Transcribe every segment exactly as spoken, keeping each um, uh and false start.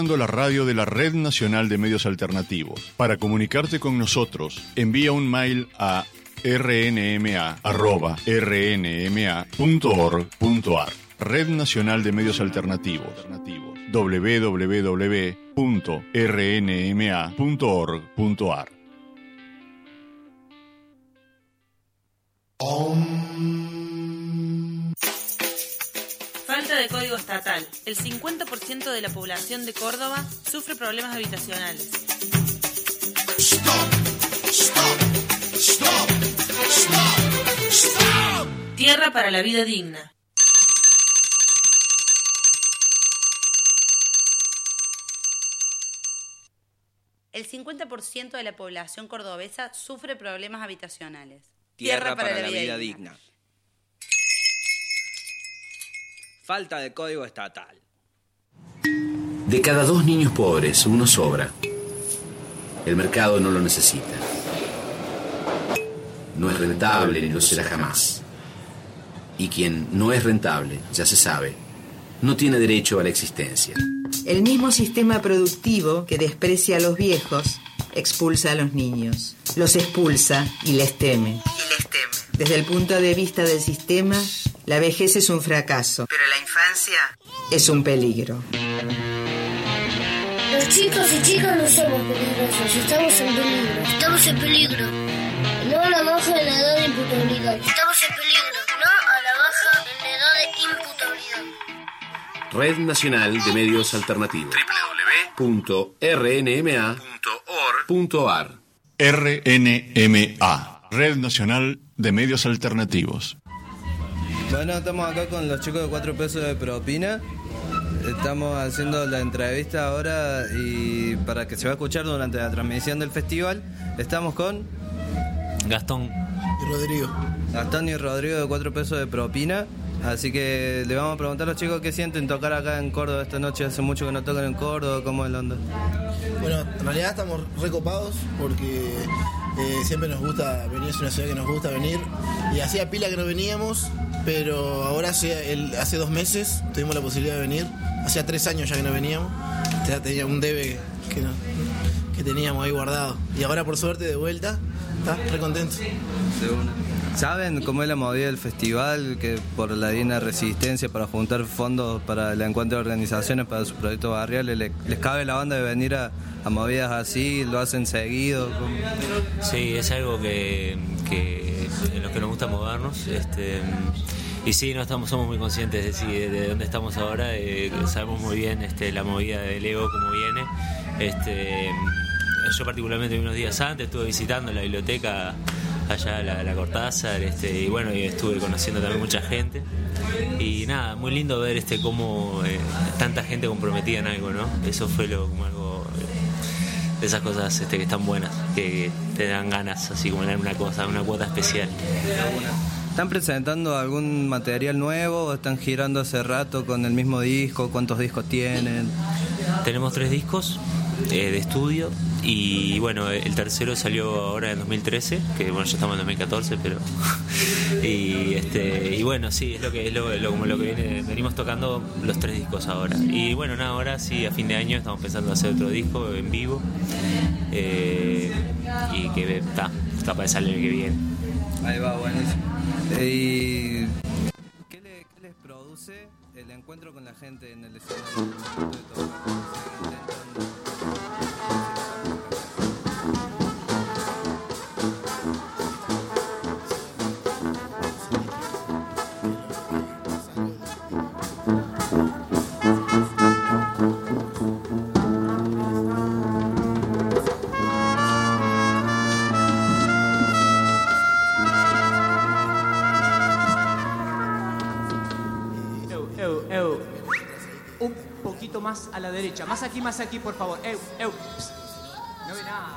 La radio de la Red Nacional de Medios Alternativos. Para comunicarte con nosotros, envía un mail a r n m a arroba r n m a punto org punto a r. Red Nacional de Medios Alternativos. w w w punto r n m a punto org punto a r. Falta de código estatal. El cincuenta por ciento de la población de Córdoba sufre problemas habitacionales. Stop, stop, stop, stop, stop. Tierra para la vida digna. El cincuenta por ciento de la población cordobesa sufre problemas habitacionales. Tierra, Tierra para, para la, la vida, vida digna. digna. Falta de código estatal. De cada dos niños pobres, uno sobra. El mercado no lo necesita. No es rentable ni lo será jamás. Y quien no es rentable, ya se sabe, no tiene derecho a la existencia. El mismo sistema productivo que desprecia a los viejos, expulsa a los niños. Los expulsa y les teme. Y les teme. Desde el punto de vista del sistema, la vejez es un fracaso. Pero la infancia es un peligro. Los chicos y chicas no somos peligrosos, estamos en peligro. Estamos en peligro. No a la baja en la edad de imputabilidad. Estamos en peligro. No a la baja en la edad de imputabilidad. Red Nacional de Medios Alternativos. w w w punto r n m a punto org punto a r. R N M A, Red Nacional de Medios Alternativos. Bueno, estamos acá con los chicos de cuatro pesos de propina. Estamos haciendo la entrevista ahora y para que se va a escuchar durante la transmisión del festival. Estamos con Gastón y Rodrigo. Gastón y Rodrigo de cuatro pesos de propina. Así que le vamos a preguntar a los chicos qué sienten tocar acá en Córdoba esta noche. Hace mucho que no tocan en Córdoba, ¿cómo es la onda? Bueno, en realidad estamos recopados porque eh, siempre nos gusta venir, es una ciudad que nos gusta venir. Y hacía pila que no veníamos, pero ahora hace, el, hace dos meses tuvimos la posibilidad de venir. Hacía tres años ya que no veníamos. Ya tenía un debe que, no, que teníamos ahí guardado. Y ahora por suerte de vuelta, está re contento. De una. ¿Saben cómo es la movida del festival? Que por la digna resistencia para juntar fondos para el encuentro de organizaciones para sus proyectos barriales, ¿les, les cabe la banda de venir a, a movidas así? ¿Lo hacen seguido? ¿Cómo? Sí, es algo que, que en lo que nos gusta movernos. Este, y sí, no estamos, somos muy conscientes de, sí, de, de dónde estamos ahora. Eh, sabemos muy bien este, la movida del ego, cómo viene. Este, yo particularmente unos días antes estuve visitando la biblioteca allá la, la Cortázar, este, y bueno, y estuve conociendo también mucha gente y nada, muy lindo ver este cómo eh, tanta gente comprometida en algo, ¿no? Eso fue lo, como algo eh, de esas cosas este, que están buenas, que te dan ganas, así como en una cosa, una cuota especial. ¿Están presentando algún material nuevo o están girando hace rato con el mismo disco? ¿Cuántos discos tienen? Tenemos tres discos eh, de estudio. Y bueno, el tercero salió ahora en dos mil trece, que bueno, ya estamos en dos mil catorce, pero y este y bueno, sí, es lo que es lo, lo, como lo que viene, venimos tocando los tres discos ahora. Y bueno, nada, ahora sí, a fin de año estamos pensando hacer otro disco en vivo, eh, y que está capaz de salir el que viene. Ahí va, buenísimo. ¿Y qué, le, qué les produce el encuentro con la gente en el escenario? Más a la derecha, más aquí, más aquí, por favor. Eu, eu. Psst. No ve nada.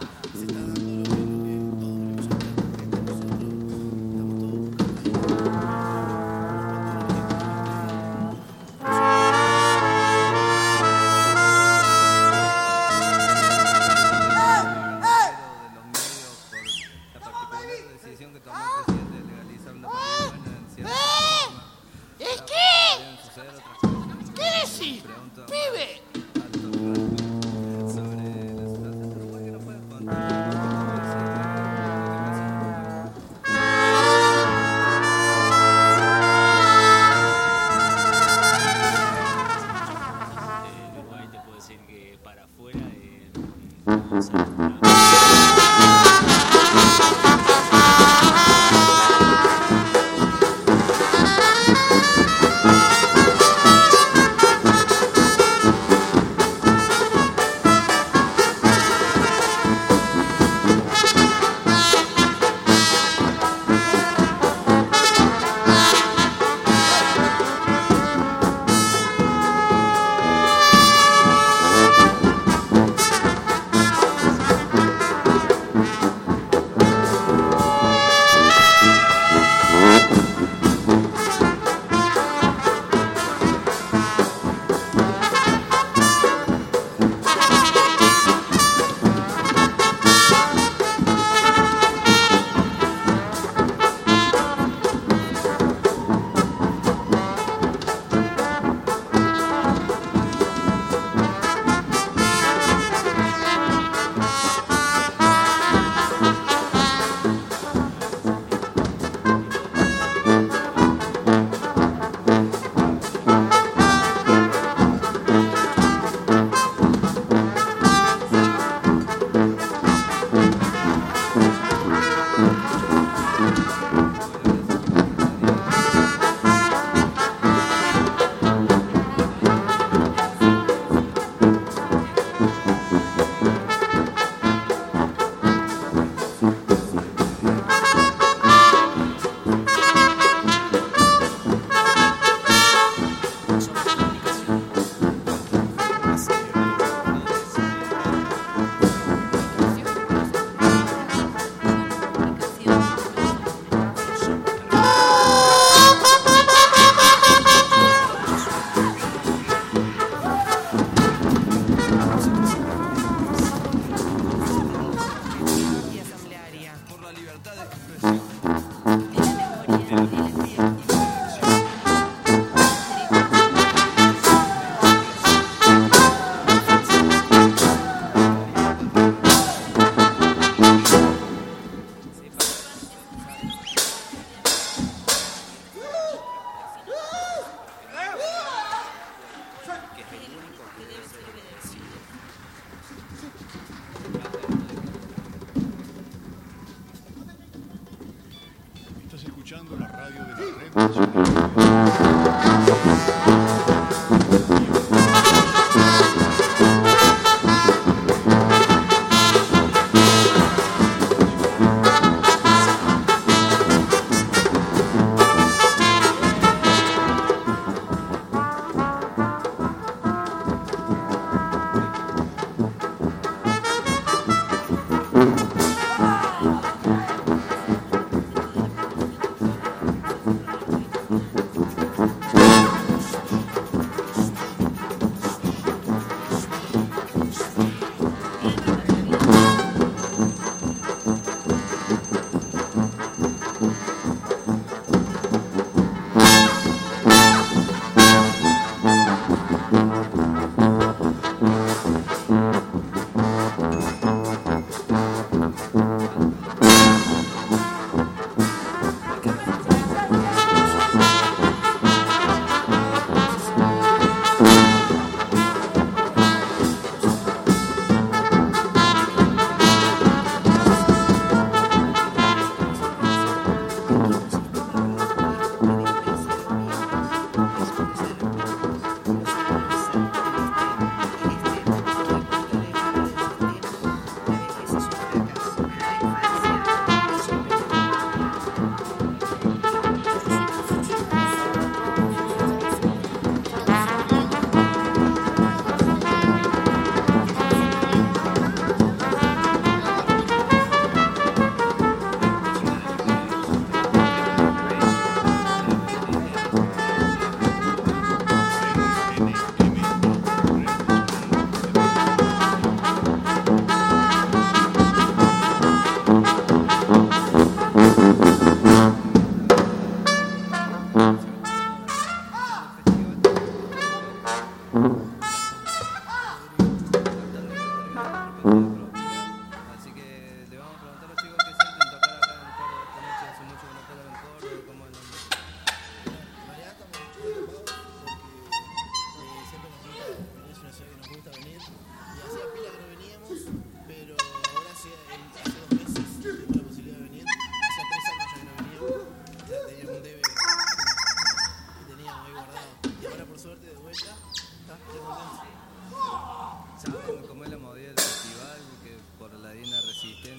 ¿Qué decís? ¡Pibe! para afuera. Eh, no sé, no.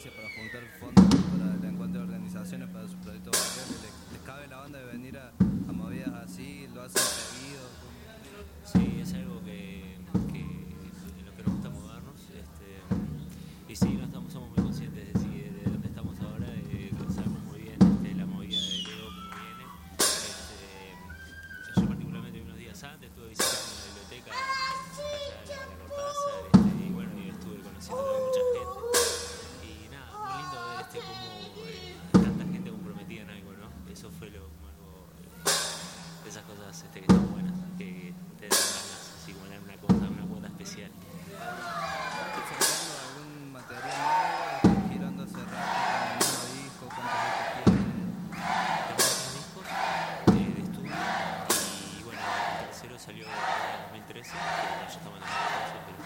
resistencia para juntar fondos para el encuentro de organizaciones para sus proyectos barriales. ¿Les, les cabe la banda de venir a, a movidas así? ¿Lo hacen seguido? Sí, es algo que, que en lo que nos gusta movernos. Este, y sí, no estamos, somos muy conscientes de, sí, de dónde estamos ahora, eh, sabemos muy bien este, la movida del Evo como viene. Este, yo particularmente unos días antes estuve visitando una biblioteca allá en la, la Cortázar, este, y bueno, y estuve conociendo a mucha gente. Y nada, muy lindo ver este, cómo eh, tanta gente comprometida en algo, ¿no? Eso fue lo, como algo, eh, de esas cosas este, que están buenas, que te dan ganas, así como dar una cosa, una cuota especial. ¿Algún material nuevo? ¿Están girando hace rato con el nuevo disco? ¿Cuántos discos tienen? Tenemos tres discos eh, de estudio y bueno, el tercero salió en dos mil trece, que bueno, ya estamos en el dos mil trece, pero...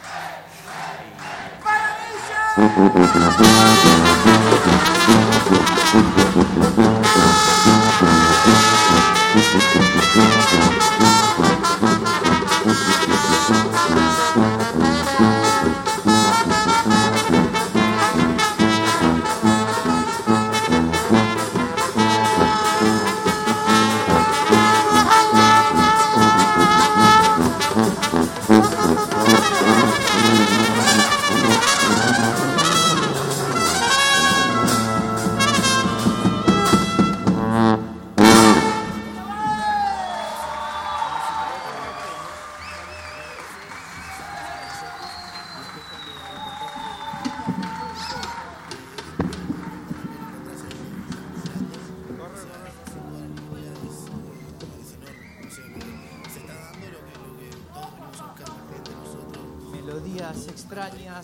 Melodías extrañas,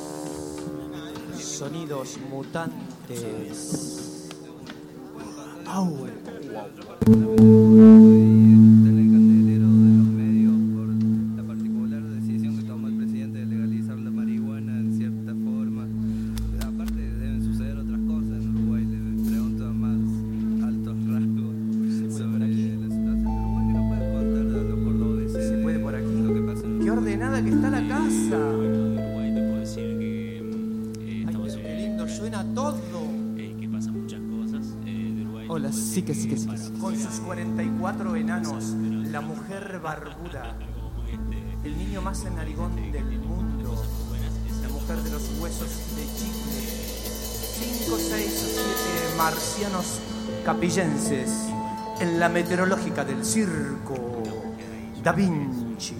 sonidos mutantes. Au. Sí que sí que sí, que sí. Con sus cuarenta y cuatro enanos, la mujer barbuda, el niño más narigón del mundo, la mujer de los huesos de chicle, cinco, seis o siete marcianos capillenses en la meteorológica del circo Da Vinci.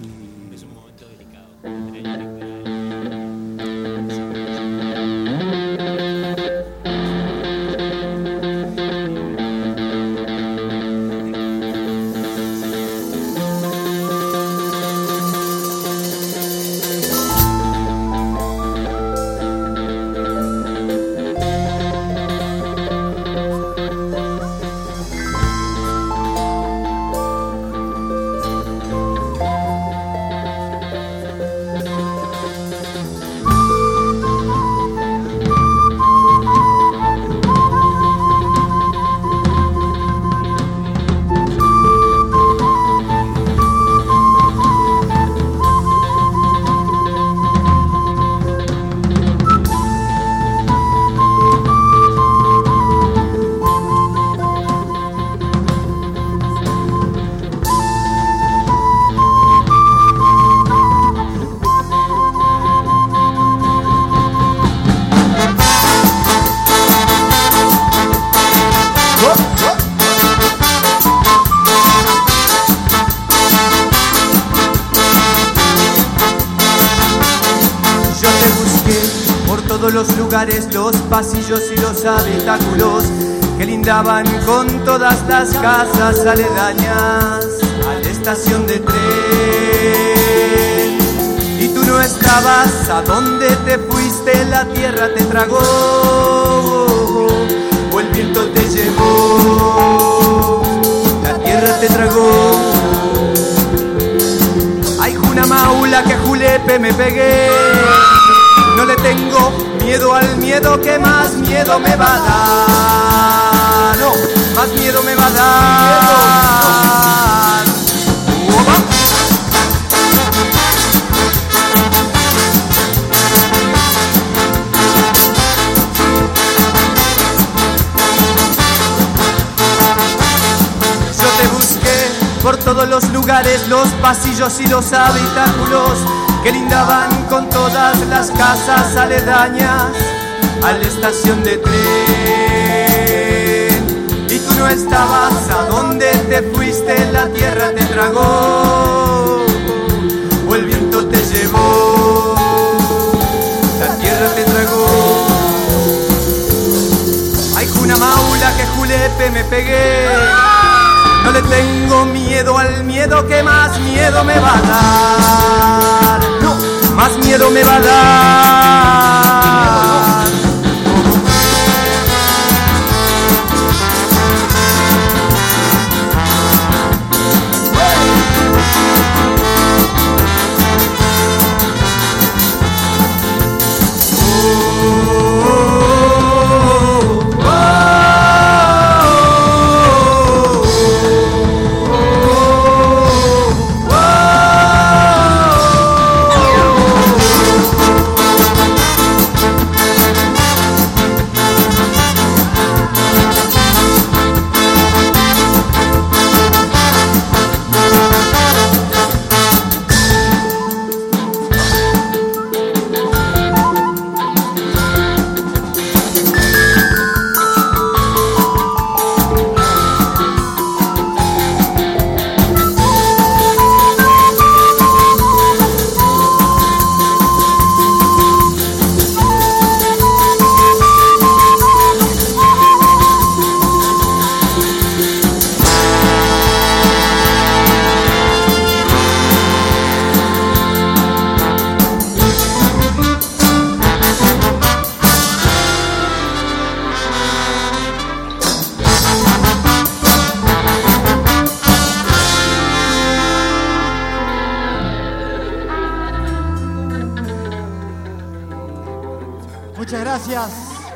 Los lugares, los pasillos y los habitáculos que lindaban con todas las casas aledañas a la estación de tren. Y tú no estabas, ¿a dónde te fuiste? La tierra te tragó o el viento te llevó. La tierra te tragó. Ay, Juna Maula, que julepe me pegué. No le tengo miedo al miedo, que más miedo me va a dar. No, más miedo me va a dar. todos los lugares, los pasillos y los habitáculos que lindaban con todas las casas aledañas a la estación de tren. Y tú no estabas, ¿a dónde te fuiste? La tierra te tragó o el viento te llevó. La tierra te tragó. Ay, Juna Maula, que julepe me pegué. No le tengo miedo al miedo, que más miedo me va a dar. No, más miedo me va a dar. Muchas gracias.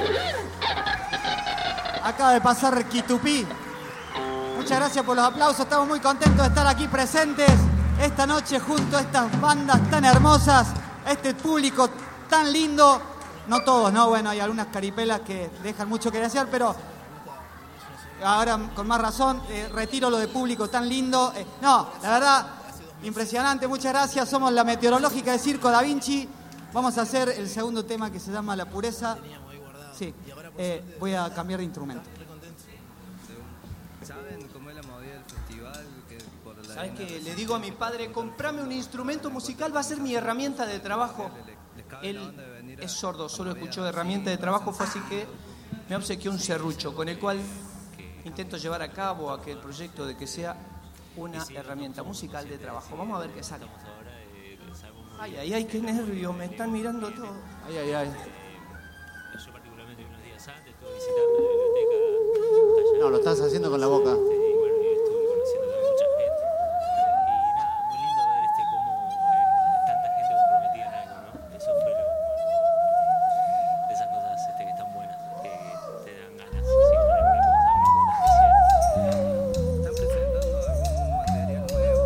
Acaba de pasar Quitupí. Muchas gracias por los aplausos. Estamos muy contentos de estar aquí presentes esta noche junto a estas bandas tan hermosas, a este público tan lindo. No todos, ¿no? Bueno, hay algunas caripelas que dejan mucho que desear, pero ahora con más razón eh, retiro lo de público tan lindo. Eh, no, la verdad, impresionante. Muchas gracias. Somos la Meteorológica de Circo Da Vinci. Vamos a hacer el segundo tema que se llama La Pureza. Sí, eh, voy a cambiar de instrumento. ¿Saben cómo es la movida del festival? Que por la ¿Sabes qué? Le digo a mi padre, comprame un instrumento musical, va a ser mi herramienta de trabajo. Él es sordo, solo escuchó herramienta de trabajo, fue así que me obsequió un serrucho, con el cual intento llevar a cabo aquel proyecto de que sea una herramienta musical de trabajo. Vamos a ver qué sale. Ay, ay, ay, qué nervio, me están mirando todo. Ay, ay, ay. Yo particularmente unos días antes estuve visitando la biblioteca. No, lo estás haciendo con la boca. Y bueno, estuve conociendo a mucha gente. Y nada, muy lindo ver este cómo eh, tanta gente comprometida en algo, ¿no? Eso fue lo, de esas cosas este, que están buenas, que te dan ganas. Así con alguna cosa, alguna cosa especial. ¿Están presentando algún material nuevo?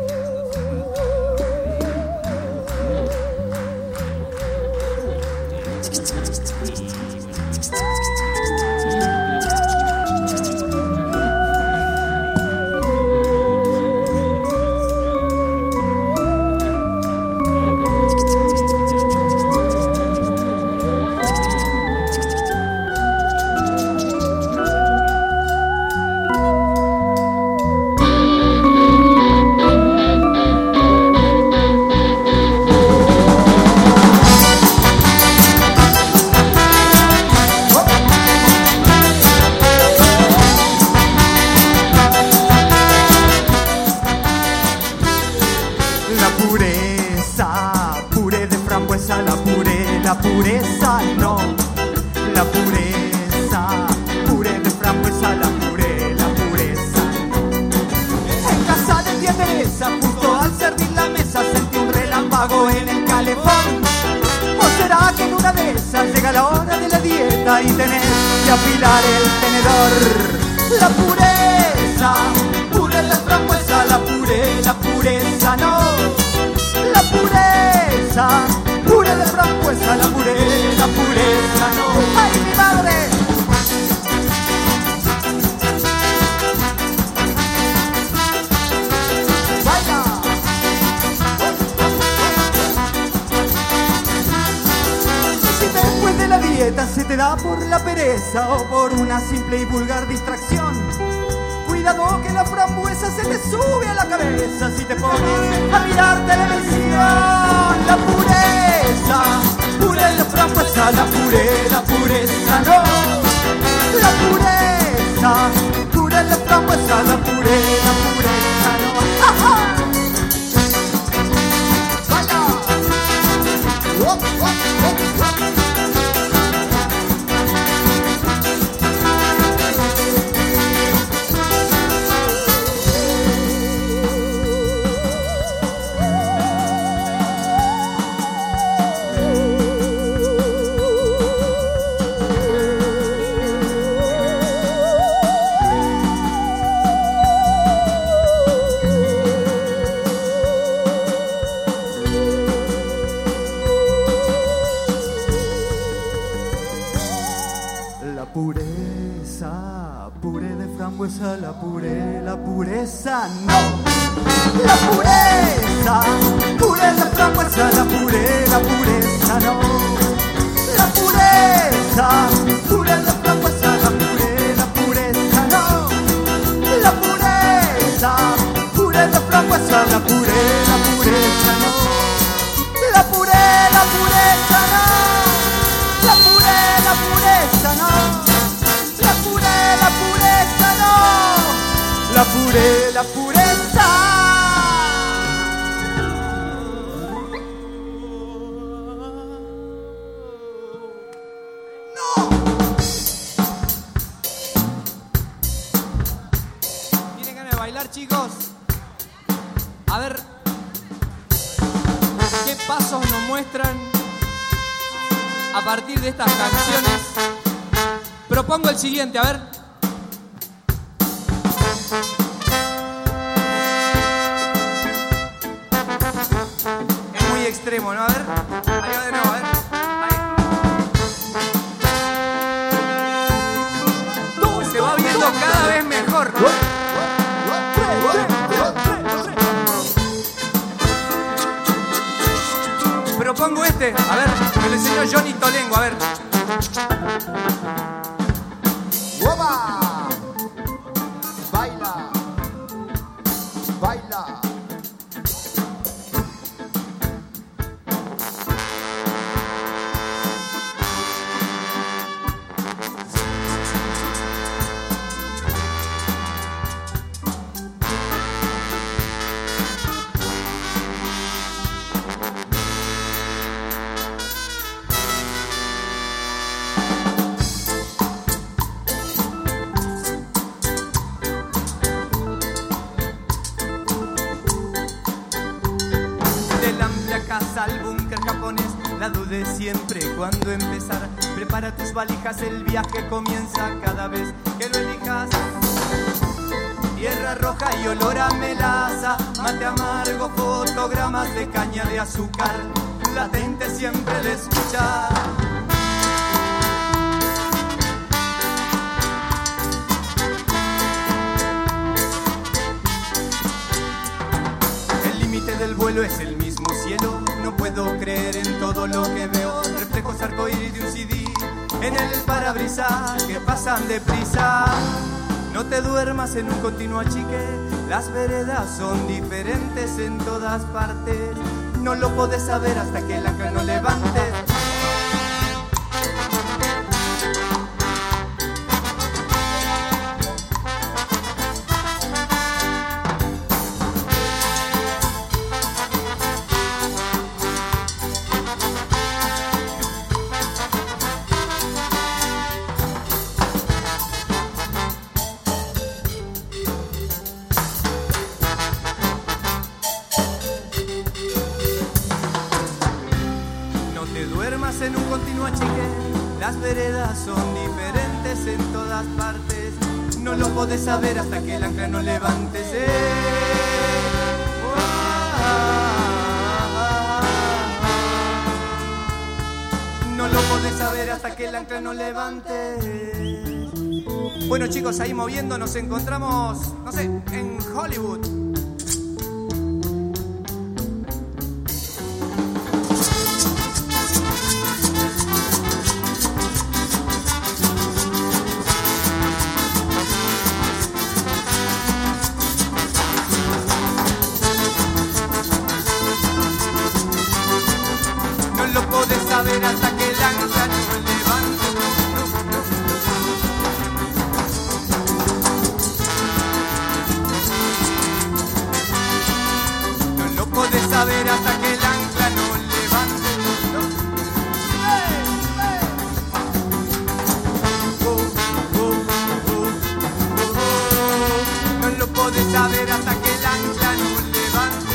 Y tener que afilar el tenedor. La pureza, puré de frambuesa, la puré, la pureza no. La pureza, puré de frambuesa, la puré, la pureza no. ¡Ay, mi madre! dieta se te da por la pereza o por una simple y vulgar distracción. Cuidado que la frambuesa se te sube a la cabeza si te pones a mirar televisión. La pureza, puré de frambuesa, la puré, la pureza no. La pureza, puré de frambuesa, la puré, la pureza no. ¡Ja, ja! Oh, oh, oh, oh. La puré, la pureza no. La pureza, puré de frambuesa, la puré, la pureza no. La pureza, puré de frambuesa, la puré, la pureza no. La pureza, puré de frambuesa, la puré, la pureza no. La puré, la pureza no. La puré, la pureza no. La puré, la pureza no. La puré, la pureza. No. ¿Tienen ganas de bailar, chicos? A ver, ¿qué pasos nos muestran a partir de estas canciones? Propongo el siguiente, a ver. Es muy extremo, ¿no? A ver. Ahí va de nuevo, a ver. Ahí. Se va viendo cada vez mejor. Propongo este. A ver, me lo enseñó Johnny Tolengo, a ver. ¡Oba! Baila, baila. Al búnker japonés, la dudé siempre cuando empezar. Prepara tus valijas, el viaje comienza cada vez que lo elijas. Tierra roja y olor a melaza, mate amargo, fotogramas de caña de azúcar, latente siempre al escuchar. El límite del vuelo es el mismo cielo. No puedo creer en todo lo que veo. Reflejos arcoíris de un C D en el parabrisas que pasan deprisa. No te duermas en un continuo achique. Las veredas son diferentes en todas partes. No lo podés saber hasta que el ancla no levantes. En un continuo achique, las veredas son diferentes en todas partes. No lo podés saber hasta que el ancla no levantes. Eh. Oh, ah, ah, ah. No lo podés saber hasta que el ancla no levante. Bueno, chicos, ahí moviendo nos encontramos, no sé, en Hollywood. hasta que el ancla no levante. No lo podés saber hasta que el ancla no levante. No lo podés saber hasta que el ancla no levante.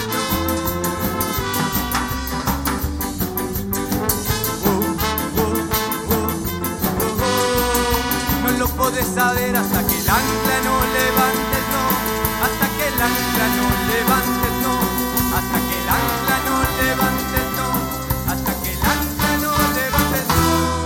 No lo podés saber hasta que el ancla no levante, no. Hasta que el ancla no levante, no. Hasta que el ancla no levante, no. Hasta que el ancla no levante, no.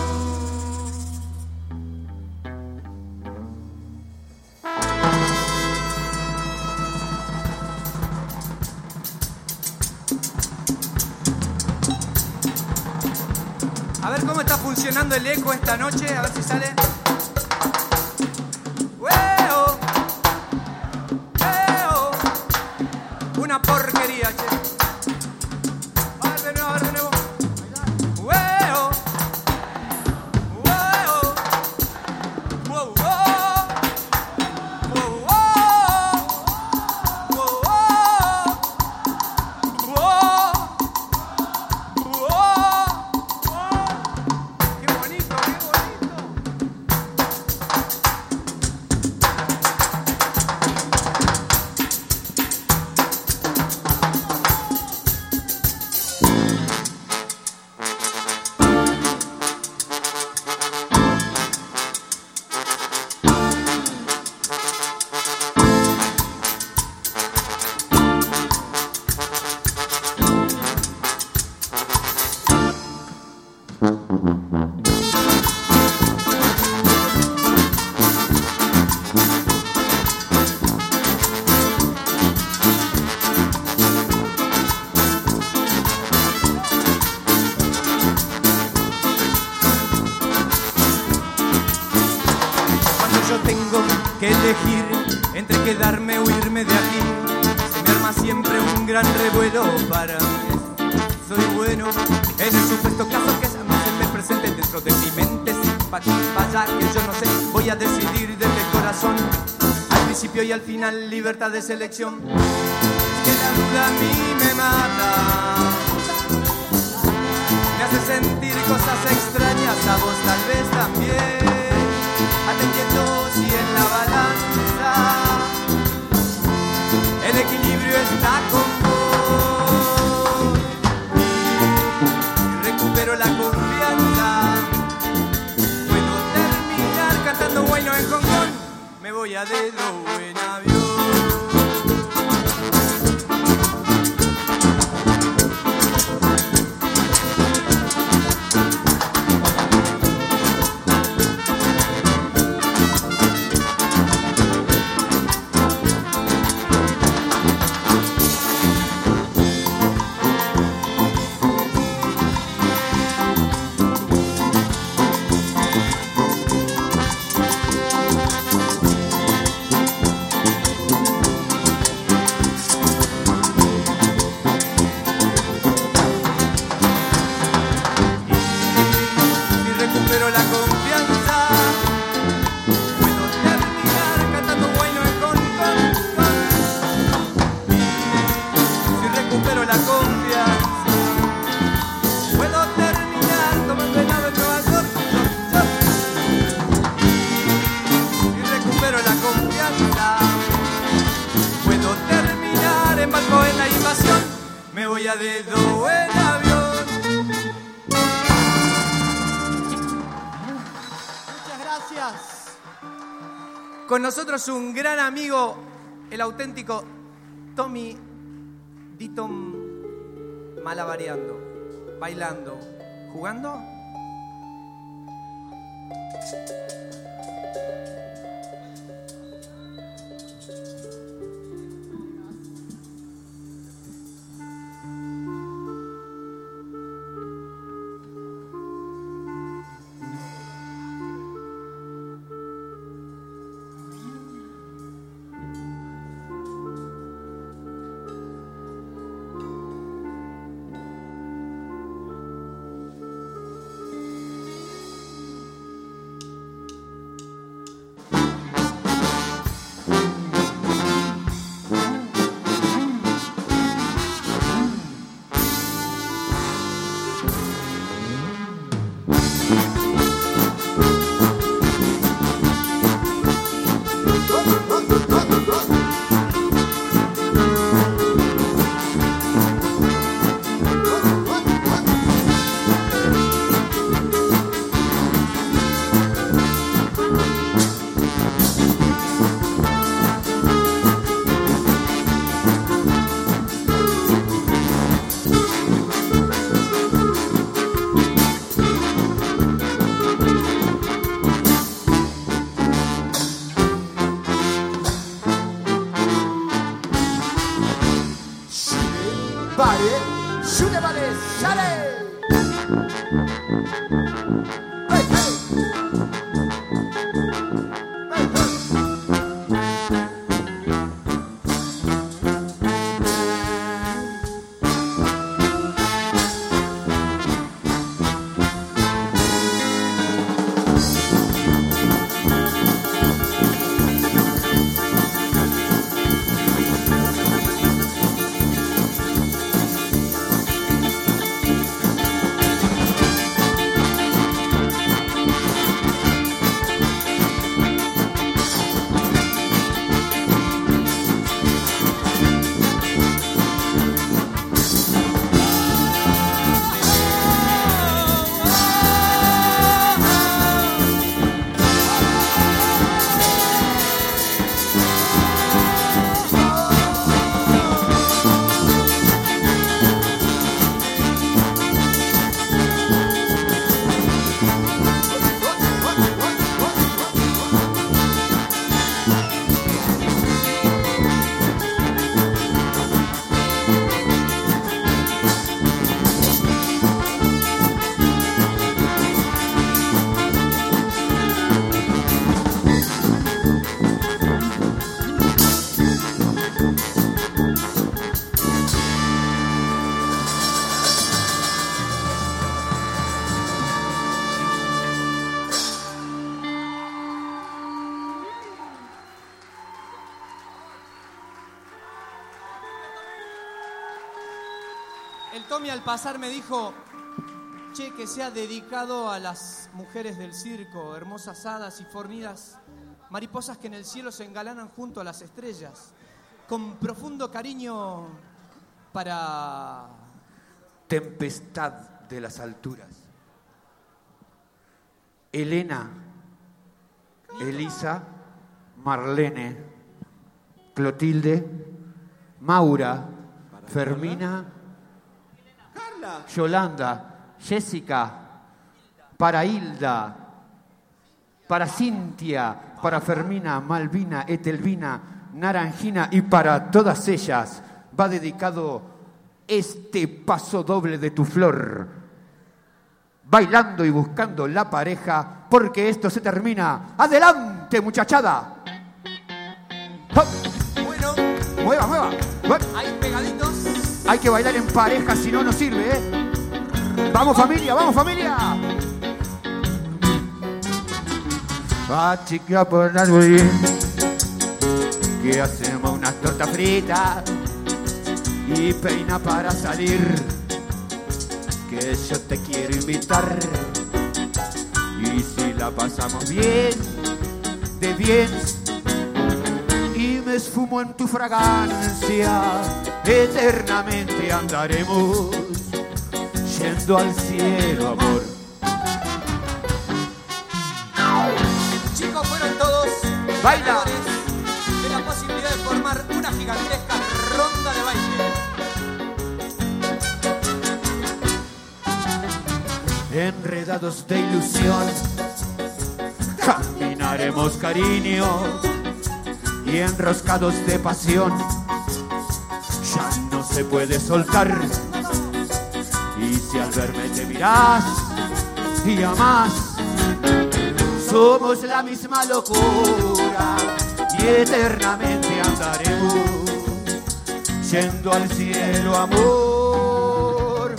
A ver cómo está funcionando el eco esta noche, a ver si sale. ¡Weo! ¡Weo! Una porquería, che. A ver de nuevo, a ver de nuevo. ¡Weo! ¡Weo! ¡Wow, wow! ¡Wow, wow! ¡Wow, wow! ¡Wow! ¡Qué bonito, qué bonito! Cuando yo tengo que elegir entre quedarme o irme de aquí, se me arma siempre un gran revuelo para mí. Soy bueno en el supuesto caso que se me presente dentro de mi mente sin vaya que yo no sé, voy a decidir desde el corazón, al principio y al final, libertad de selección. Es que la duda a mí me mata, me hace sentir cosas extrañas, a vos tal vez también, atendiendo si en la balanza el equilibrio está con vos y recupero la confianza, puedo terminar cantando bueno en Hong Kong, me voy a dedo en avión. Dedo en avión. Muchas gracias. Con nosotros un gran amigo, el auténtico Tommy Ditton, malabareando, bailando, jugando. El Tommy al pasar me dijo, che, que sea dedicado a las mujeres del circo, hermosas hadas y fornidas mariposas que en el cielo se engalanan junto a las estrellas, con profundo cariño para... Tempestad de las alturas. Elena, Elisa, Marlene, Clotilde, Maura, Fermina, Yolanda, Jessica, para Hilda, para Cintia, para Fermina, Malvina, Etelvina, Naranjina y para todas ellas va dedicado este paso doble de tu flor, bailando y buscando la pareja, porque esto se termina. ¡Adelante, muchachada! Bueno, mueva, mueva. Ahí pegaditos. Hay que bailar en pareja, si no, no sirve, ¿eh? ¡Vamos, familia! ¡Vamos, familia! Va, chica, por el árbol, que hacemos unas tortas fritas y peina para salir, que yo te quiero invitar. Y si la pasamos bien, de bien, y me esfumo en tu fragancia, eternamente andaremos yendo al cielo, amor. Chicos, fueron todos Baila. ganadores de la posibilidad de formar una gigantesca ronda de baile. Enredados de ilusión, caminaremos, cariño, y enroscados de pasión, ya no se puede soltar. Y si al verme te mirás y amás, somos la misma locura y eternamente andaremos yendo al cielo, amor.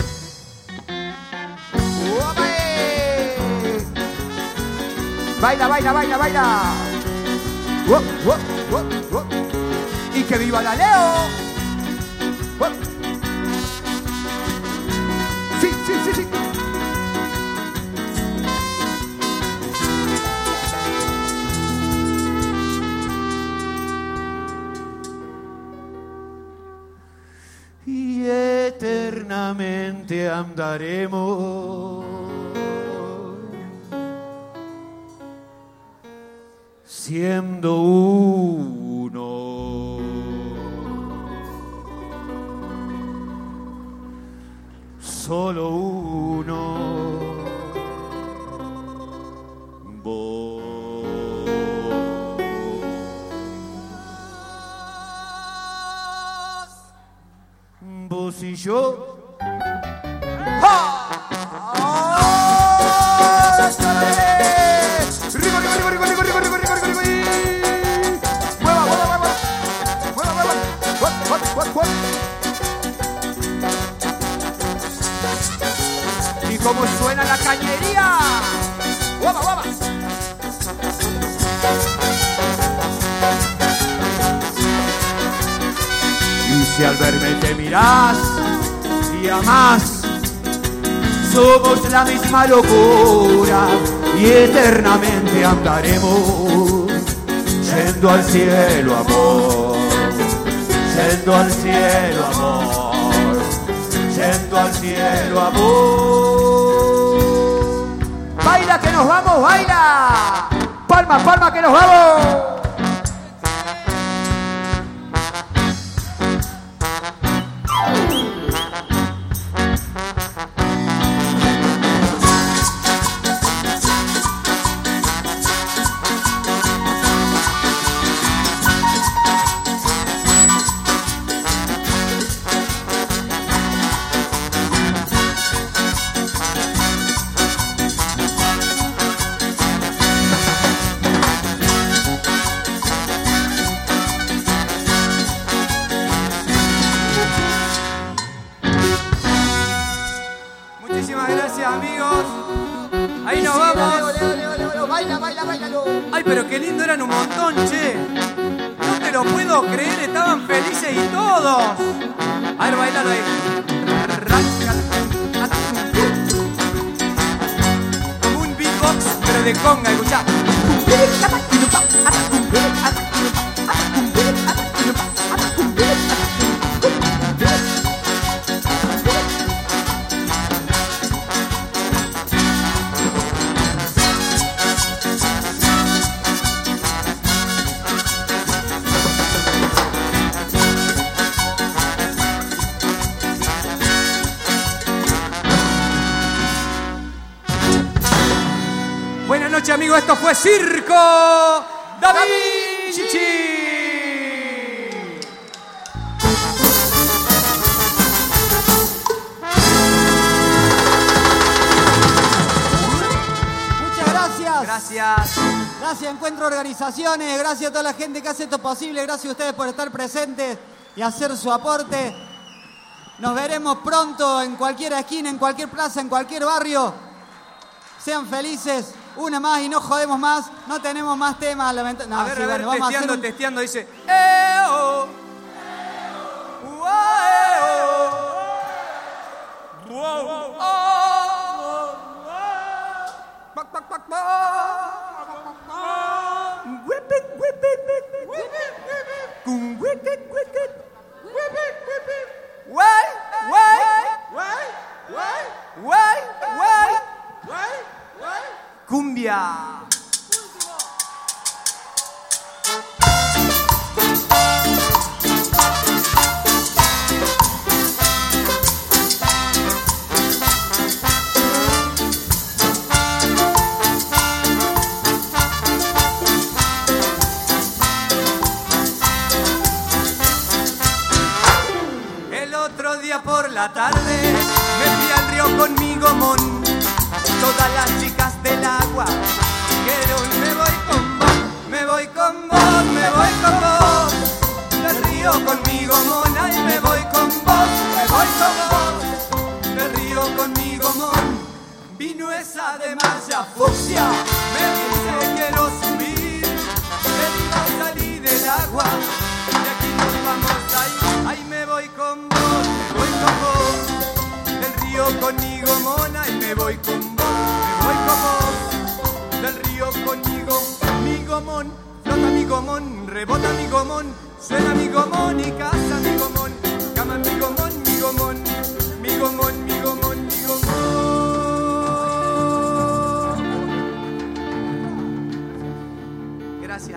Baila, baila, baila, baila. Uop, uop, uop, uop. Y que viva la Leo. Uop. Sí, sí, sí, sí. eternamente andaremos. Siendo uno, solo uno, vos, vos y yo. Y cómo suena la cañería. ¡Guapa, guapa! Y si al verme te mirás y amás, somos la misma locura y eternamente andaremos yendo al cielo, amor, yendo al cielo, amor, yendo al cielo, amor. Baila que nos vamos, baila. Palma, palma que nos vamos. Ay, pero qué lindo eran un montón, che. No te lo puedo creer, estaban felices y todos. A ver, bailalo ahí. Como un beatbox, pero de conga, escuchá. Buenas noches, amigos. Esto fue Circo Da Vinci. Muchas gracias. Gracias. Gracias, Encuentro Organizaciones. Gracias a toda la gente que hace esto posible. Gracias a ustedes por estar presentes y hacer su aporte. Nos veremos pronto en cualquier esquina, en cualquier plaza, en cualquier barrio. Sean felices. Una más y no jodemos más. No tenemos más temas. Lamenta- no, A ver, sí, a ver, bueno, vamos a hacer testeando, un- testeando, dice. ¡Eo! ¡Uaeo! ¡Wow! ¡Oh! ¡Pac, pac, pac, pac! ¡Whip it, whip it, whip it, whip it, whip it! ¡Cum, whip it, whip it! ¡Whip it, whip it! ¡Way, way! ¡Way, way! ¡Way, way! ¡Way, way! ¡Cumbia! El otro día por la tarde me fui al río con mi gomón. Todas las chicas del agua dijeron: me voy con vos, me voy con vos, me voy con vos. Del río con mi gomón, ay, me voy con vos, me voy con vos. Del río con mi gomón, vino esa de malla fucsia. Me dice: quiero subir, me dijo: salí del agua. De aquí nos vamos, ay, ay, me voy con vos, me voy con vos. Del río conmigo, mona, y me voy con vos, me voy con vos. Del río conmigo, mi gomón, flota mi gomón, rebota mi gomón, suena mi gomón y casa mi gomón, cama mi gomón, mi gomón, mi gomón, mi gomón.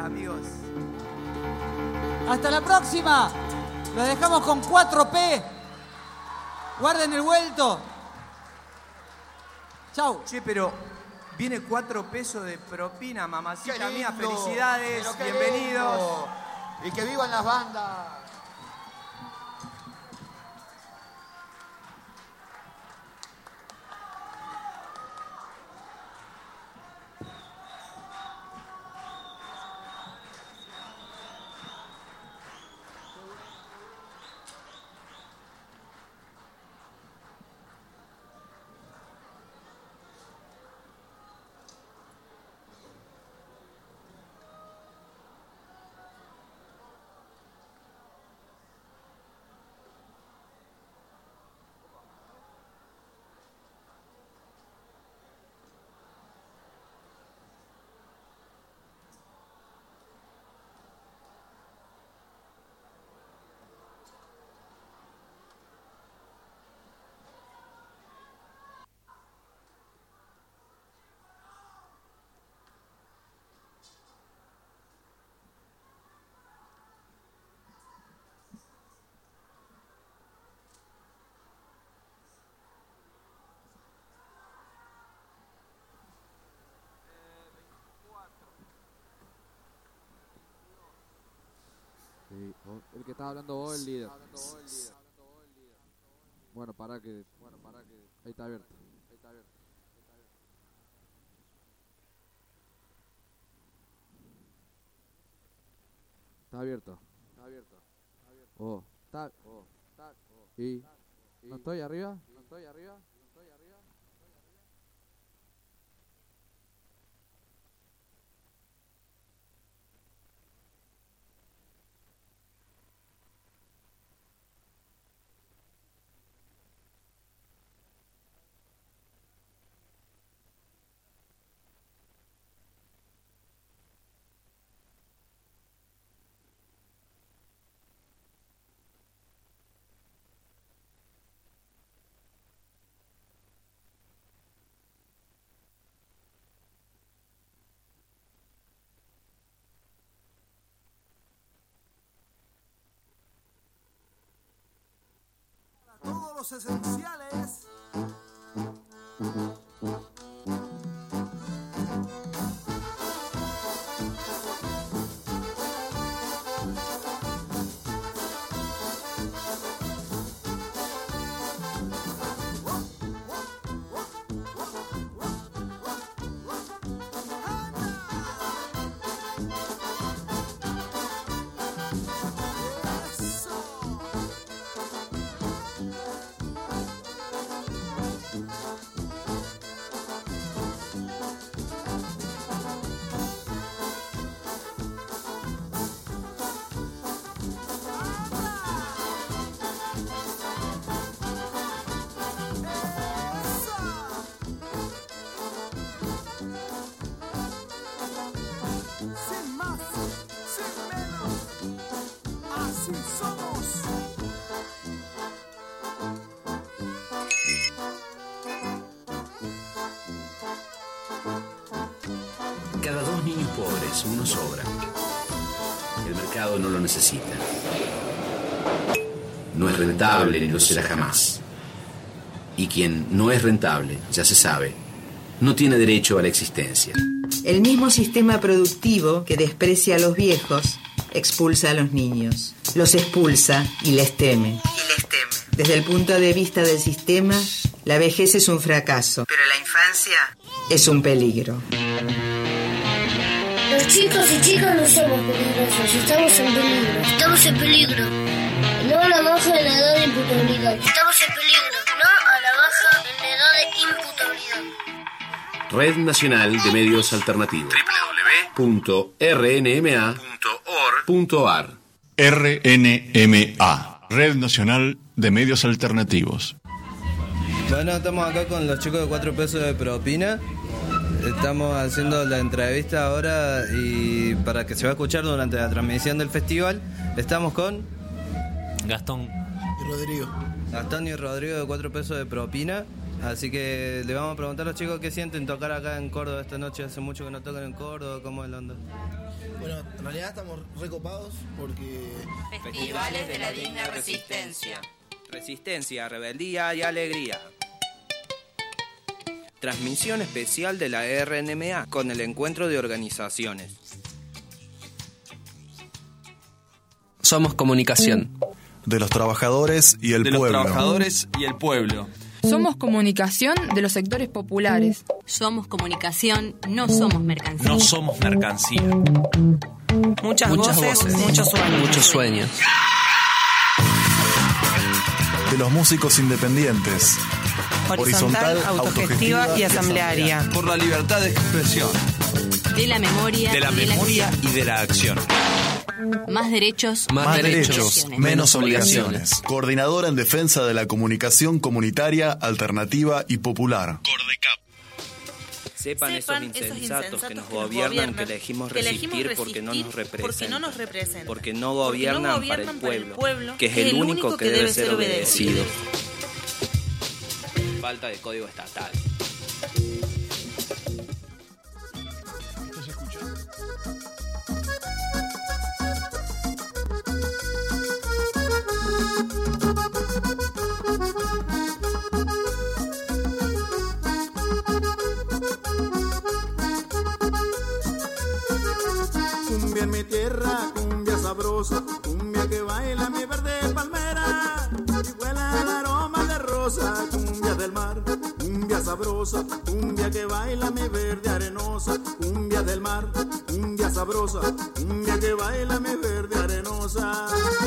amigos. Hasta la próxima. Los dejamos con cuatro P. Guarden el vuelto. Chau. Che, pero viene cuatro pesos de propina, mamacita Qué mía. lindo, Felicidades, pero qué bienvenidos. lindo. Y que vivan las bandas. Sí, el que estaba hablando vos, el líder. Bueno, para que. Bueno, para que. Ahí está abierto. Ahí está abierto. Está abierto. Está abierto. Oh, está. Oh, está. Y. ¿No estoy arriba? ¿No estoy arriba? ¿No estoy arriba? Todos los esenciales. Sin más, sin menos, así somos. Cada dos niños pobres, uno sobra. El mercado no lo necesita. No es rentable ni lo será jamás. Y quien no es rentable, ya se sabe, no tiene derecho a la existencia. El mismo sistema productivo que desprecia a los viejos, expulsa a los niños. Los expulsa y les teme. Y les teme. Desde el punto de vista del sistema, la vejez es un fracaso. Pero la infancia es un peligro. Los chicos y chicas no somos peligrosos, estamos en peligro. Estamos en peligro. No a la baja en la edad de imputabilidad. Estamos en peligro. No a la baja en la edad de imputabilidad. Red Nacional de Medios Alternativos. doble u doble u doble u punto r n m a punto org punto a r. R N M A, Red Nacional de Medios Alternativos. Bueno, estamos acá con los chicos de cuatro pesos de propina. Estamos haciendo la entrevista ahora y para que se va a escuchar durante la transmisión del festival. Estamos con Gastón y Rodrigo. Gastón y Rodrigo de cuatro pesos de propina. Así que le vamos a preguntar a los chicos qué sienten tocar acá en Córdoba esta noche. Hace mucho que no tocan en Córdoba, ¿cómo es la onda? Bueno, en realidad estamos recopados porque... Festivales de la digna resistencia. Resistencia, rebeldía y alegría. Transmisión especial de la R N M A con el encuentro de organizaciones. Somos comunicación. De los trabajadores y el de pueblo. De los trabajadores y el pueblo. Somos comunicación de los sectores populares. Somos comunicación, no somos mercancía. No somos mercancía. Muchas, Muchas voces, voces, muchos sueños. Muchos sueños. De los músicos independientes. Horizontal, horizontal autogestiva, autogestiva y asamblearia. Por la libertad de expresión. De la memoria. De la y memoria de la y de la acción. Más derechos, más, más derechos, menos, menos obligaciones. obligaciones. Coordinadora en defensa de la comunicación comunitaria, alternativa y popular. Cordecap. Sepan, Sepan esos insensatos, esos insensatos que nos que gobiernan, gobiernan, que elegimos resistir, que elegimos resistir porque, no nos representan, porque no nos representan. Porque no gobiernan, porque no gobiernan para, el para el pueblo, que es el único que, que debe ser obedecido. Falta de código estatal. Cumbia en mi tierra, cumbia sabrosa, cumbia que baila mi verde palmera, y huele el aroma de rosa, cumbia del mar, cumbia sabrosa, cumbia que baila mi verde arenosa, cumbia del mar, cumbia sabrosa, cumbia que baila mi verde arenosa.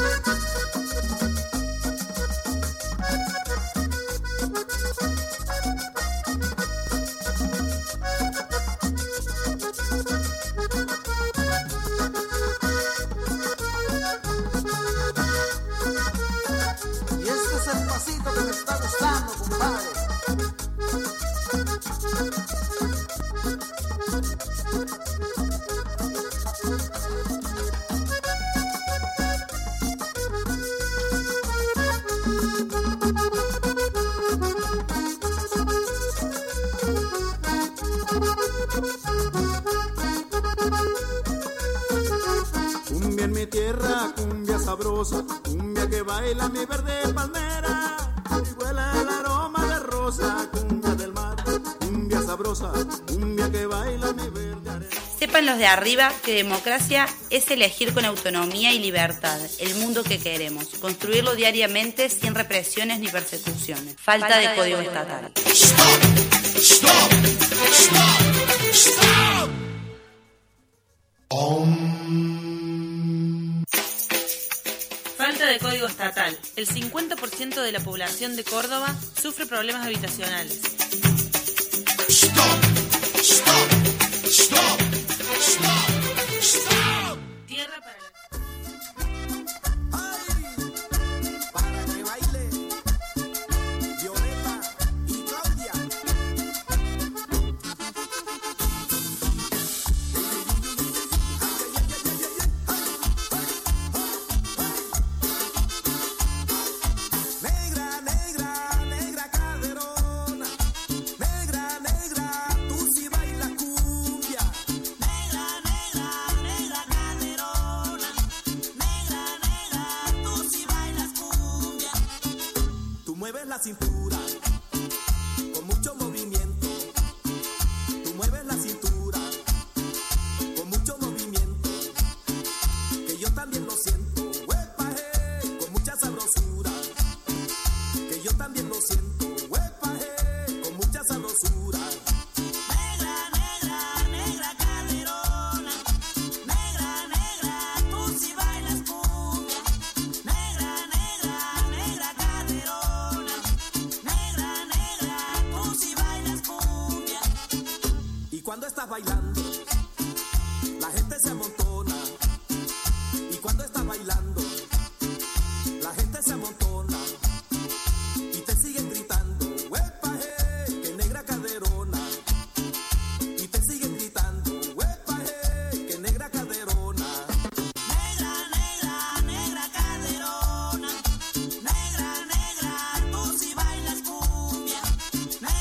Y este es el pasito que me está gustando, compadre. Cumbia en mi tierra, cumbia sabrosa, cumbia que baila mi verde palmera, y huele el aroma de rosa, cumbia del mar, cumbia sabrosa, cumbia que baila mi verde arena. Sepan los de arriba que democracia es elegir con autonomía y libertad el mundo que queremos, construirlo diariamente sin represiones ni persecuciones. Falta, Falta de, de código, código estatal. Stop, stop, stop, stop. Falta de código estatal. El cincuenta por ciento de la población de Córdoba sufre problemas habitacionales. Stop, stop, stop, stop, stop. Tierra para la... Ay, para que baile Violeta y Claudia. Negra, negra, negra caderona, negra, negra, tú sí bailas cumbia. Negra, negra, negra caderona, negra, negra, tú sí bailas cumbia. Tú mueves la cintura con mucho movimiento. Tú mueves la cintura con mucho movimiento, que yo también lo siento. Huepa, hey, con mucha sabrosura, que yo también lo siento. Huepa, hey, con mucha sabrosura. Negra, negra, negra caderona, negra, negra, tú sí bailas cumbia. Negra, negra, negra caderona, negra, negra, tú sí bailas cumbia. Y cuando estás bailando, la gente se amontona. Y cuando estás bailando, la gente se amontona y te siguen gritando, huepa, hey, que negra caderona. Y te siguen gritando, huepa, hey, que negra caderona. Negra, negra, negra caderona, negra, negra, tú sí bailas cumbia. Negra,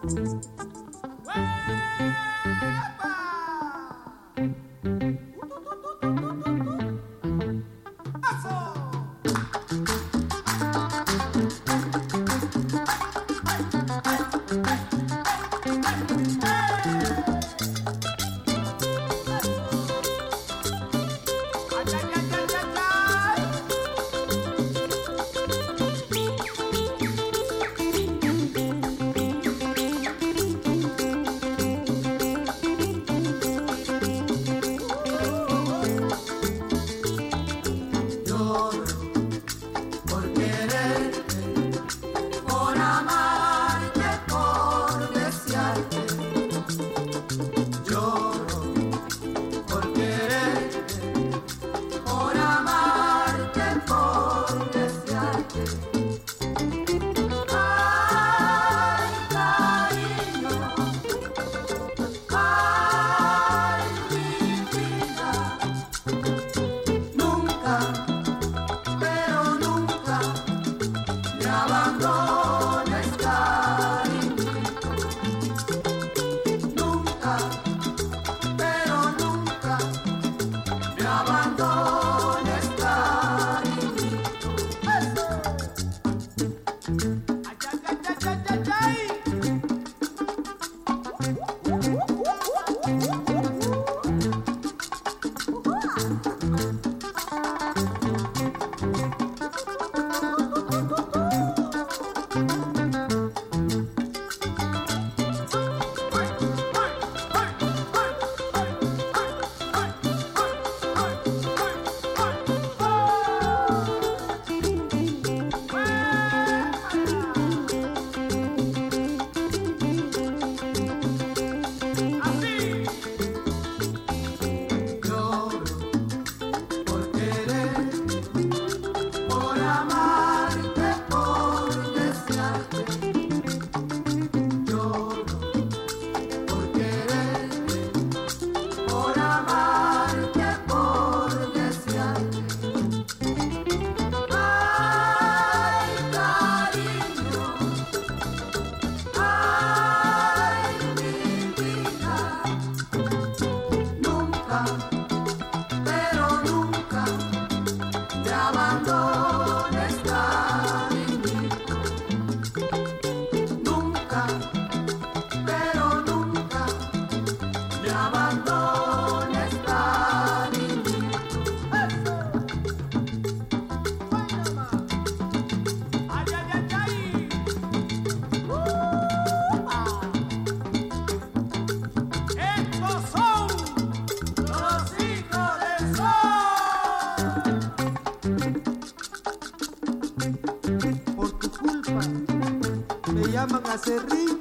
llaman acerrín.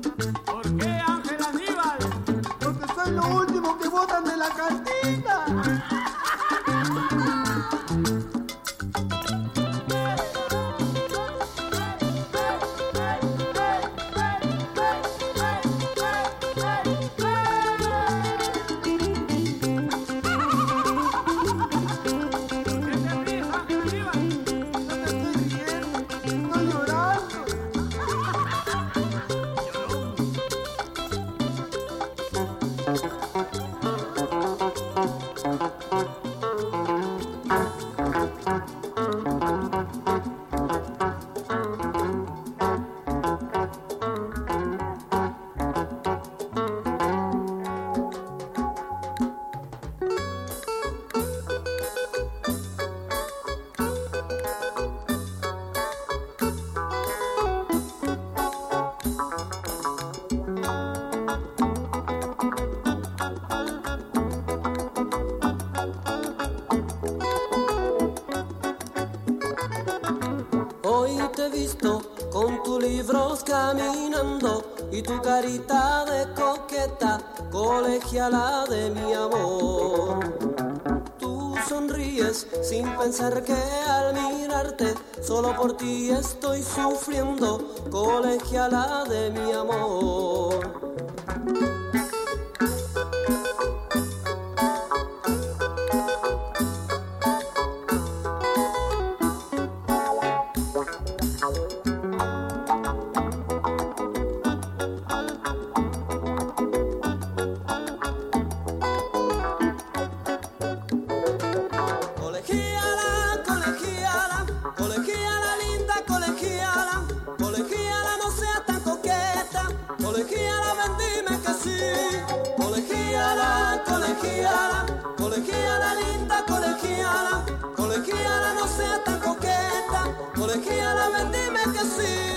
¿Por qué, Ángel Aníbal? Porque soy lo último que botan de la cantina. Y tu carita de coqueta, colegiala de mi amor. Tú sonríes sin pensar que al mirarte, solo por ti estoy sufriendo, colegiala de mi amor. Colegiala, ven, dime que sí. Colegiala, colegiala, colegiala linda, colegiala, colegiala, no seas tan coqueta. Colegiala, ven, dime que sí.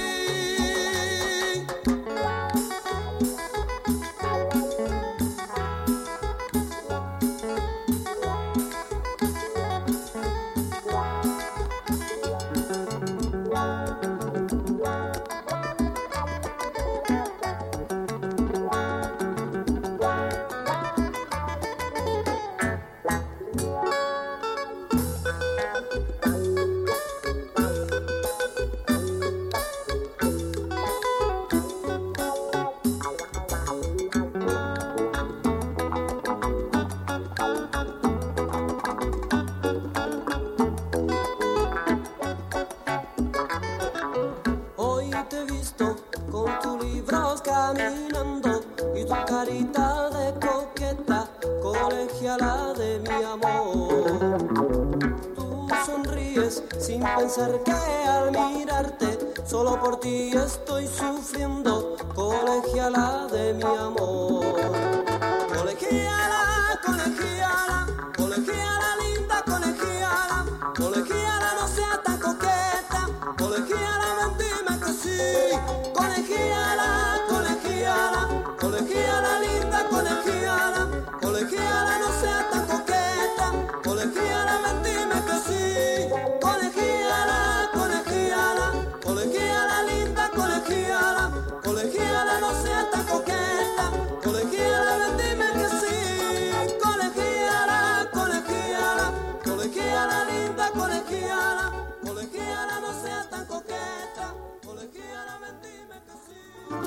Pensar que al mirarte solo por ti estoy sufriendo. Colegiala de mi amor. Colegiala, colegiala, colegiala linda, colegiala, colegiala, no seas tan coqueta. Colegiala, ven, dime que sí. Colegiala, colegiala, colegiala linda, colegiala, colegiala, no seas tan coqueta. Colegiala, ven, dime que sí. Colegiala, colegiala, colegiala linda, colegiala, colegiala, no seas tan coqueta. Colegiala, ven, dime que sí. Colegiala, colegiala, colegiala linda, colegiala, colegiala, no seas tan coqueta. Colegiala, ven, dime que sí.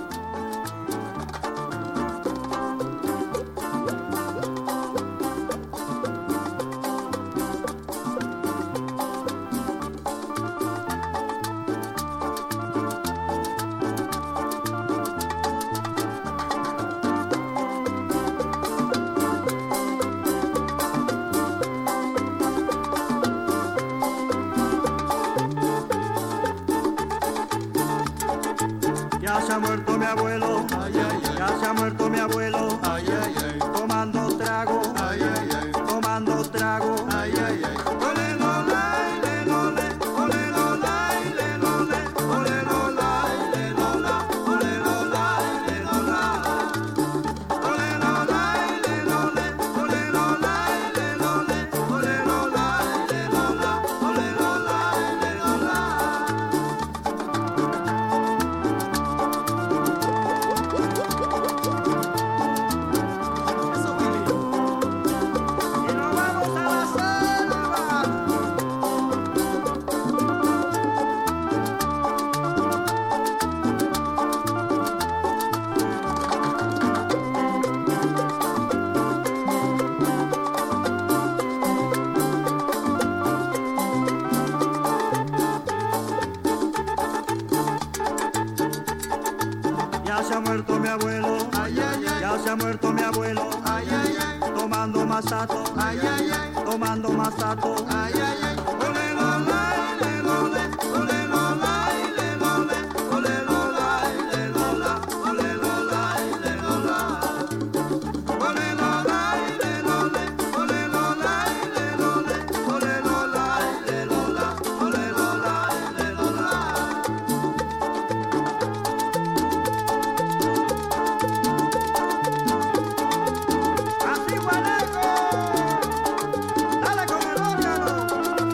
Ya se ha muerto mi abuelo, ay, ay, ay. Ya se ha muerto mi abuelo, ay, ay, ay. Tomando trago, ay, ay, ay. Tomando trago, ay, ay, ay. Ole lo lai, le lo le, ole lo lai, le lo le, ole lo lai, le lo la, ole lo lai, le lo la. Ole lo lai, le lo le, ole lo lai, le lo le, ole lo lai, le lo la, ole lo lai, le lo la. Ya se ha muerto mi abuelo, ay, ay, ay. Ya se ha muerto mi abuelo, ay, ay, ay. Tomando masato, ay, ay, ay. Tomando masato, ay, ay, ay. Ole lo lai, le lo le, ole lo lai, le lo le, ole lo lai, le lo la, ole lo lai, le lo la. Ole lo lai, le lo le, ole lo lai, le lo le, ole lo lai, le lo la, ole lo lai, le lo la. Así, guanaco, dale con el órgano.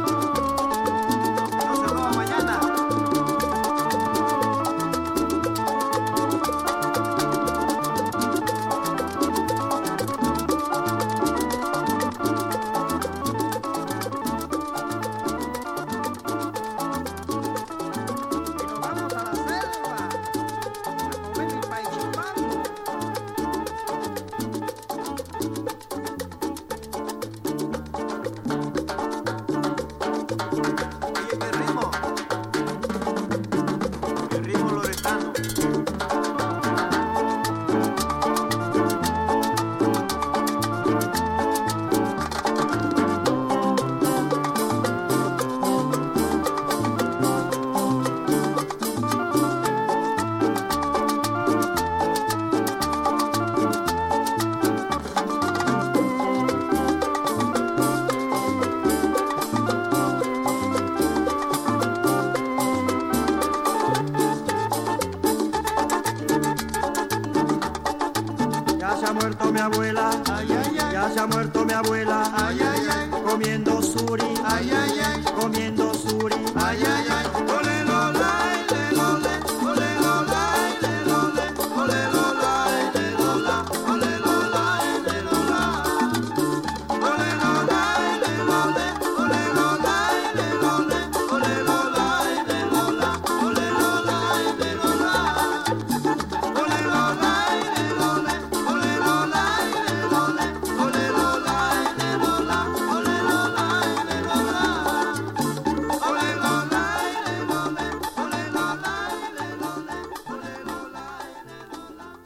se ha muerto mi abuela, ay, ay, ay. Ya se ha muerto mi abuela, ay, ay, ay. Comiendo suri, ay, ay, ay. Comiendo suri, ay, ay, ay. Ole lo lai, le lo le, ole lo lai, le lo le, ole lo lai, le lo la, ole lo lai, le lo la. Ole lo lai, le lo le, ole lo lai, le lo le, ole lo lai, le lo la, ole lo lai, le lo la. Ole lo lai, le lo le, ole lo lai, le lo le, ole lo lai, le lo la, ole lo lai, le lo la. Ole lo lai, le lo le, ole lo lai, le lo le, ole lo lai, le lo la.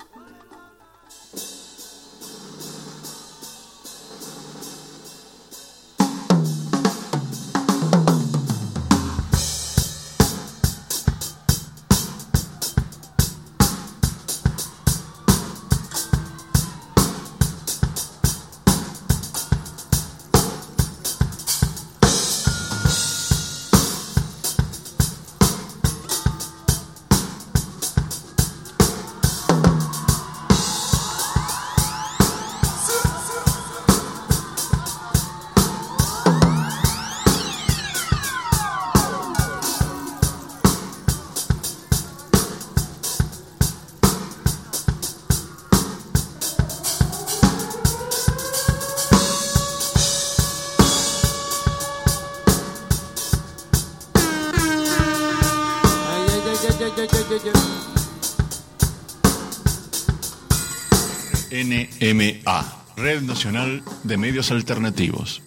N M A, Red Nacional de Medios Alternativos.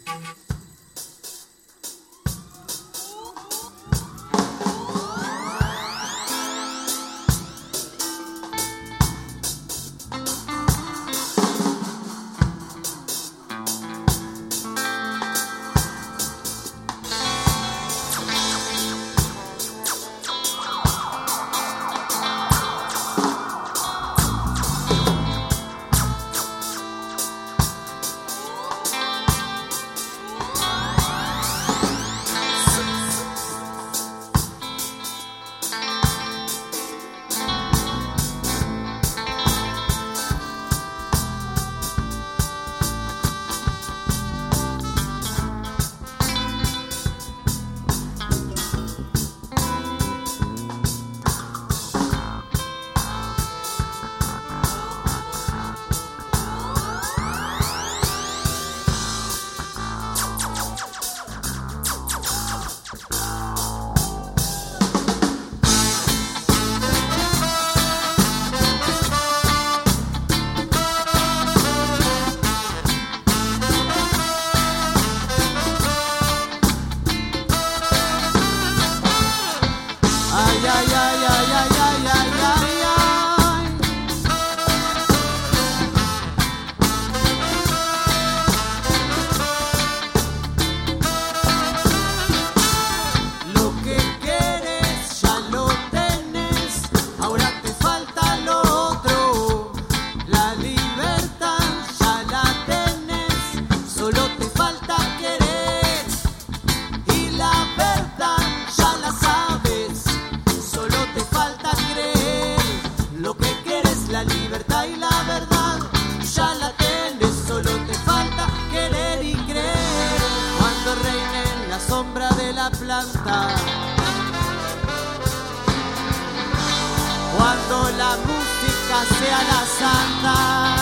Cuando la música sea la santa,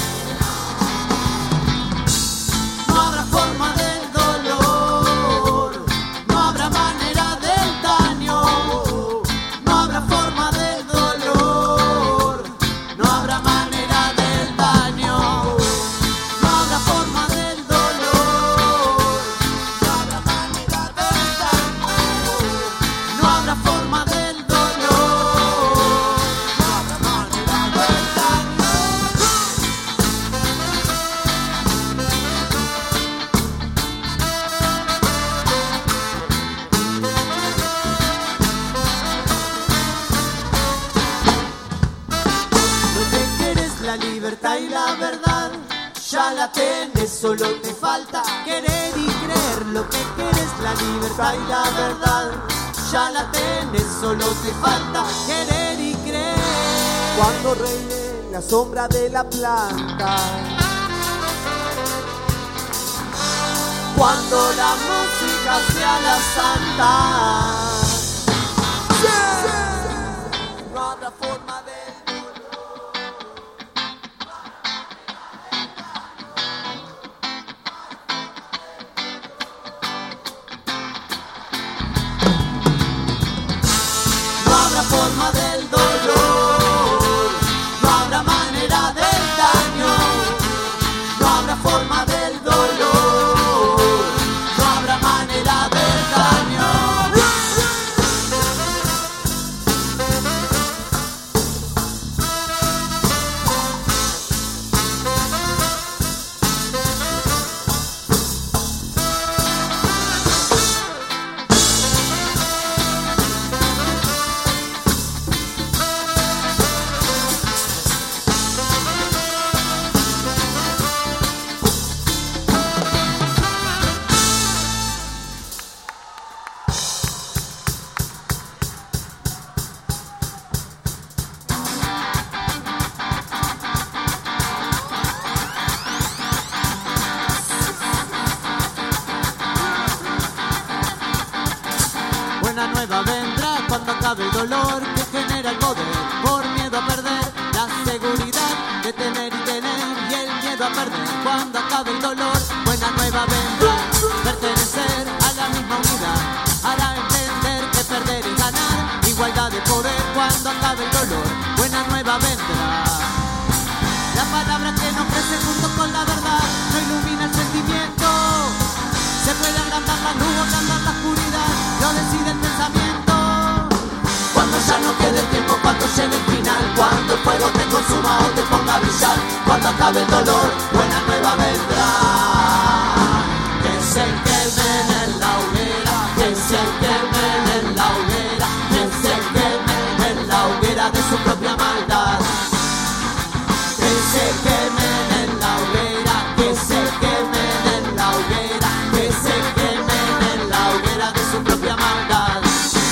no habrá forma del dolor, no habrá manera del daño, no habrá forma del dolor, no habrá manera del daño, no habrá forma del dolor, no habrá manera del daño, no habrá forma del dolor. La libertad y la verdad ya la tenés, solo te falta querer y creer. Lo que quieres, la libertad y la verdad ya la tenés, solo te falta querer y creer. Cuando reine la sombra de la planta. Cuando la música sea la santa. No habrá forma de forma del dolor, no habrá manera del daño, no habrá forma del dolor, no habrá manera del daño. El dolor que genera el poder por miedo a perder la seguridad de tener y tener y el miedo a perder cuando acabe el dolor. Buena nueva vendrá, pertenecer a la misma unidad hará entender que perder y ganar, igualdad de poder cuando acabe el dolor. Buena nueva vendrá. La palabra que nos ofrece junto con la verdad no ilumina el sentimiento. Se puede agrandar la luz o agrandar la oscuridad, lo decide el pensamiento. Cuando ya no quede tiempo, cuando llegue el final, cuando el fuego te consuma o te ponga a brillar, cuando acabe el dolor, buena nueva vendrá. Que se quemen en la hoguera, que se quemen en la hoguera, que se quemen en la hoguera de su propia maldad. Que se quemen en la hoguera, que se quemen en la hoguera, que se quemen en la hoguera de su propia maldad.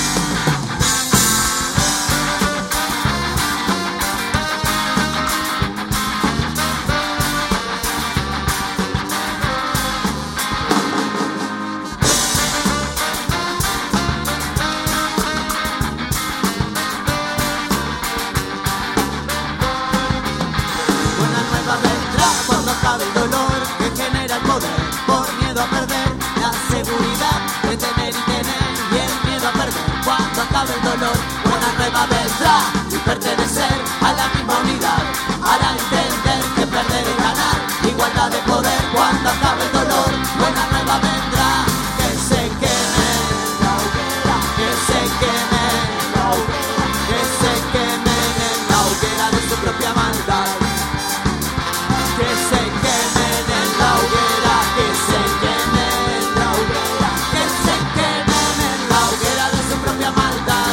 El dolor que genera el poder por miedo a perder la seguridad de tener y tener y el miedo a perder cuando acabe el dolor. Buena nueva vendrá y pertenecer a la misma unidad hará entender que perder es ganar, igualdad de poder cuando acabe el dolor. Buena nueva vendrá. Que se queme la hoguera, que se queme la hoguera, que se queme en la hoguera de su propia maldad. Que se quemen en la hoguera, que se quemen en la hoguera, que se quemen en la hoguera de su propia maldad.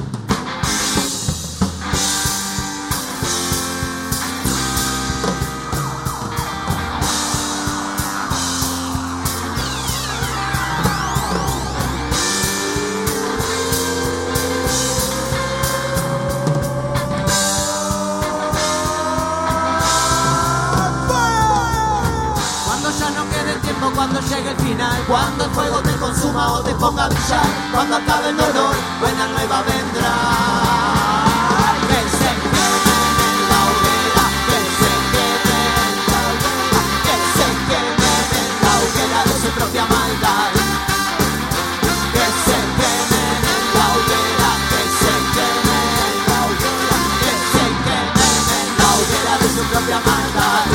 Cuando llegue el final, cuando el fuego te consuma o te ponga a brillar, cuando acabe el dolor, buena nueva vendrá. Que se quemen en la hoguera, que se quemen en la hoguera, que se quemen en la hoguera de su propia maldad. Que se quemen en la hoguera, que se quemen en la hoguera, que se quemen en la hoguera de su propia maldad.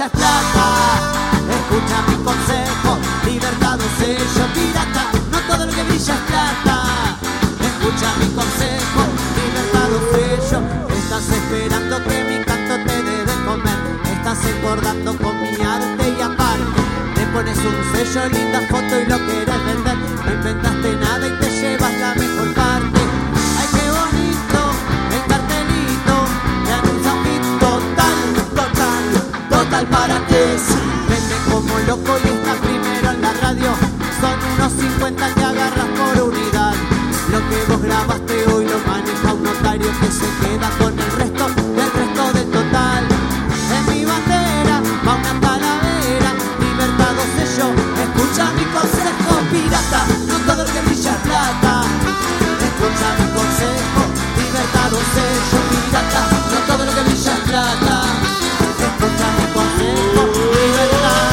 brilla es plata. Escucha mi consejo, libertad o sello pirata. No todo lo que brilla es plata. Escucha mi consejo, libertad o sello. Estás esperando que mi canto te dé de comer. Estás engordando con mi arte y aparte le pones un sello, linda foto y lo querés vender. No inventaste nada y te llevas la mejor parte. Ay, qué bonito el cartelito que anuncia un hit total, total, total para ti. Vende como loco y está primero en la radio. Son unos cincuenta que agarras por unidad. Lo que vos grabaste hoy lo maneja un notario que se queda con el resto del resto del total. En mi bandera va una calavera, libertad o sello. Escucha mi consejo, pirata, no todo lo que brilla es plata. Escucha mi consejo, libertad o sello, pirata, no todo lo que brilla es plata. Escucha mi consejo, libertad.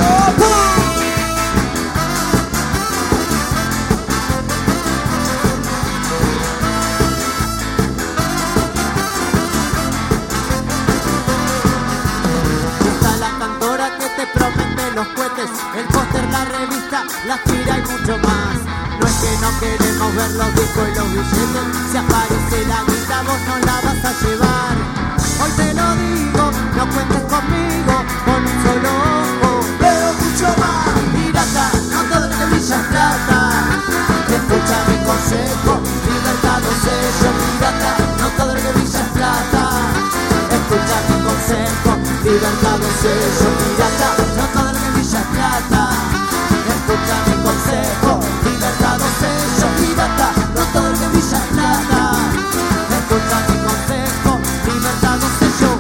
Los cohetes, el póster, la revista, la tira y mucho más. No es que no queremos ver los discos y los billetes. Si aparece la guita vos no la vas a llevar. Hoy te lo digo, no cuentes conmigo con un solo ojo. Veo mucho más. Pirata, no todo lo que brilla es plata. Escucha mi consejo, libertad o sello. Pirata, no todo lo que brilla es plata. Escucha mi consejo, libertad o sello. Pirata, no todo lo que brilla es plata. Escucha mi consejo, libertad o sello. Pirata, no todo lo que brilla es plata. Escucha mi consejo, libertad o sello.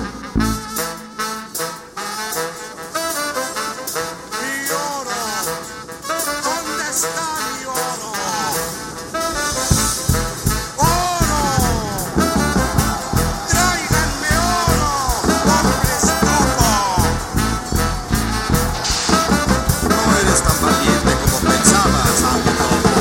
Mi oro, ¿dónde está mi oro? ¡Oro! ¡Tráiganme oro! ¡Hombres topo! No eres tan valiente como pensabas, amigo.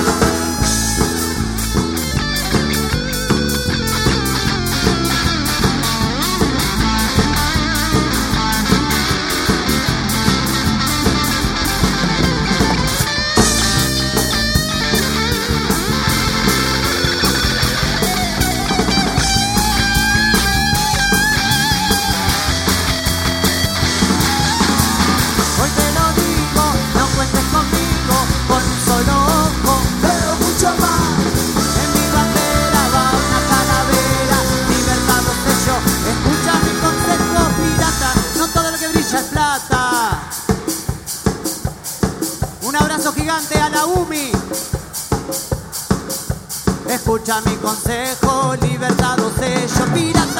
Hoy te lo digo, no cuentes conmigo con un solo ojo. Veo mucho más. En mi bandera va una calavera, libertad o sello. Escucha mi consejo, pirata, no todo lo que brilla es plata. Un abrazo gigante a la U M I. Escucha mi consejo, libertad o sello, pirata.